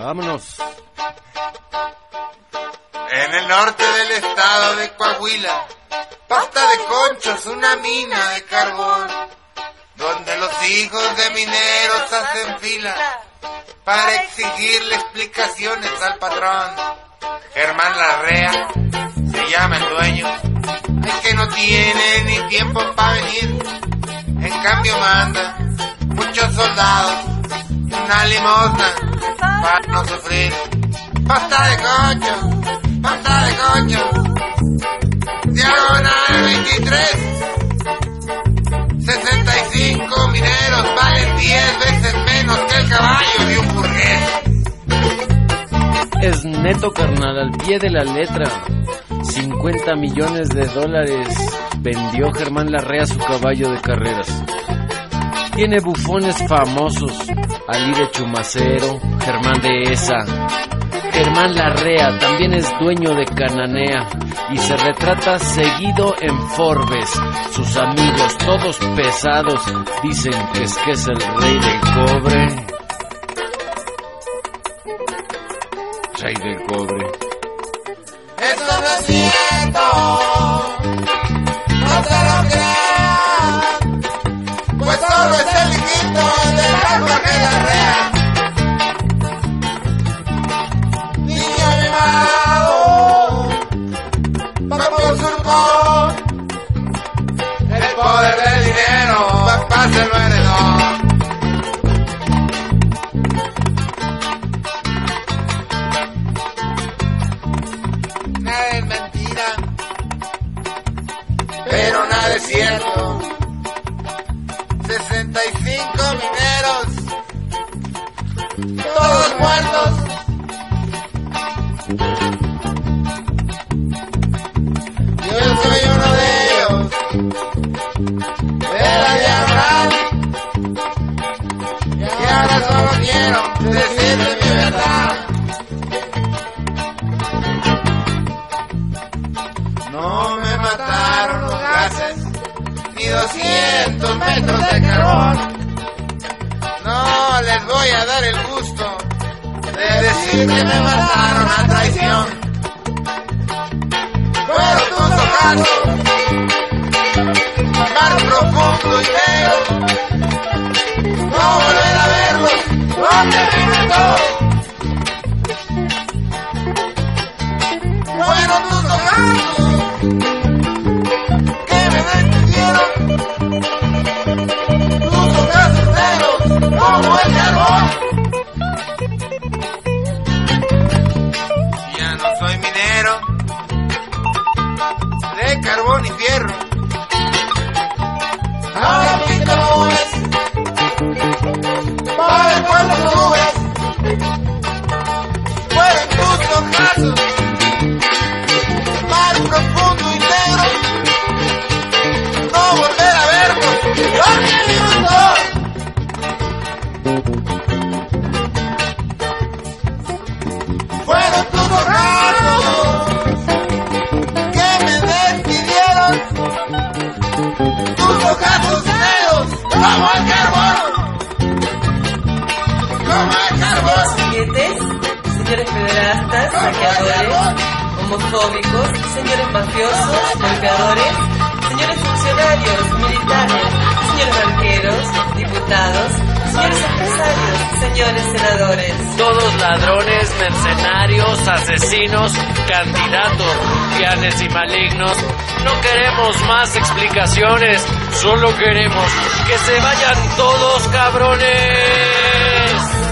Vámonos. En el norte del estado de Coahuila, Pasta de Conchos, una mina de carbón, donde los hijos de mineros hacen fila para exigirle explicaciones al patrón. Germán Larrea se llama el dueño, el que no tiene ni tiempo para venir. En cambio manda muchos soldados y una limosna para no sufrir. Pasta de conchos, pasta de conchos. Diagonal 23. 65 mineros valen 10 veces menos que el caballo de un burgués. Es neto, carnal, al pie de la letra. 50 millones de dólares vendió Germán Larrea su caballo de carreras. Tiene bufones famosos: Alide Chumacero, Germán Dehesa. Germán Larrea también es dueño de Cananea y se retrata seguido en Forbes. Sus amigos, todos pesados, dicen que es el rey del cobre. Rey del cobre. Eso no es cierto, no se lo crean, pues solo es el hijito del Jorge Larrea. Niño mimado, papá usurpó el poder del dinero, papá se lo heredó. Nada es mentira, pero nada es cierto. 65 mineros, todos muertos. Yo soy uno de ellos, de la diagonal, y ahora solo quiero decirte mi verdad. No me mataron los gases, ni 200 metros de carbón. No les voy a dar el gusto de decir que me mataron a traición. Fueron tus ojazos, mar profundo y negro. No volver a verlos, donde vive todo. Fueron tus ojazos que me despidieron, tus ojazos negros como el carbón. Ya no soy minero de carbón y fierro, ahora pinto nubes para el pueblo subes. Fueron tus ojazos, mar profundo y negro. No volver a verlos, porque mi motor. Fueron tus ojazos que me despidieron, tus ojazos negros como el carbón, como el carbón. Siguientes, señores pederastas, saqueadores, homofóbicos, señores mafiosos, golpeadores, señores funcionarios, militares, señores banqueros, diputados, señores empresarios, señores senadores. Todos ladrones, mercenarios, asesinos, candidatos, rufianes y malignos. No queremos más explicaciones, solo queremos que se vayan todos, cabrones.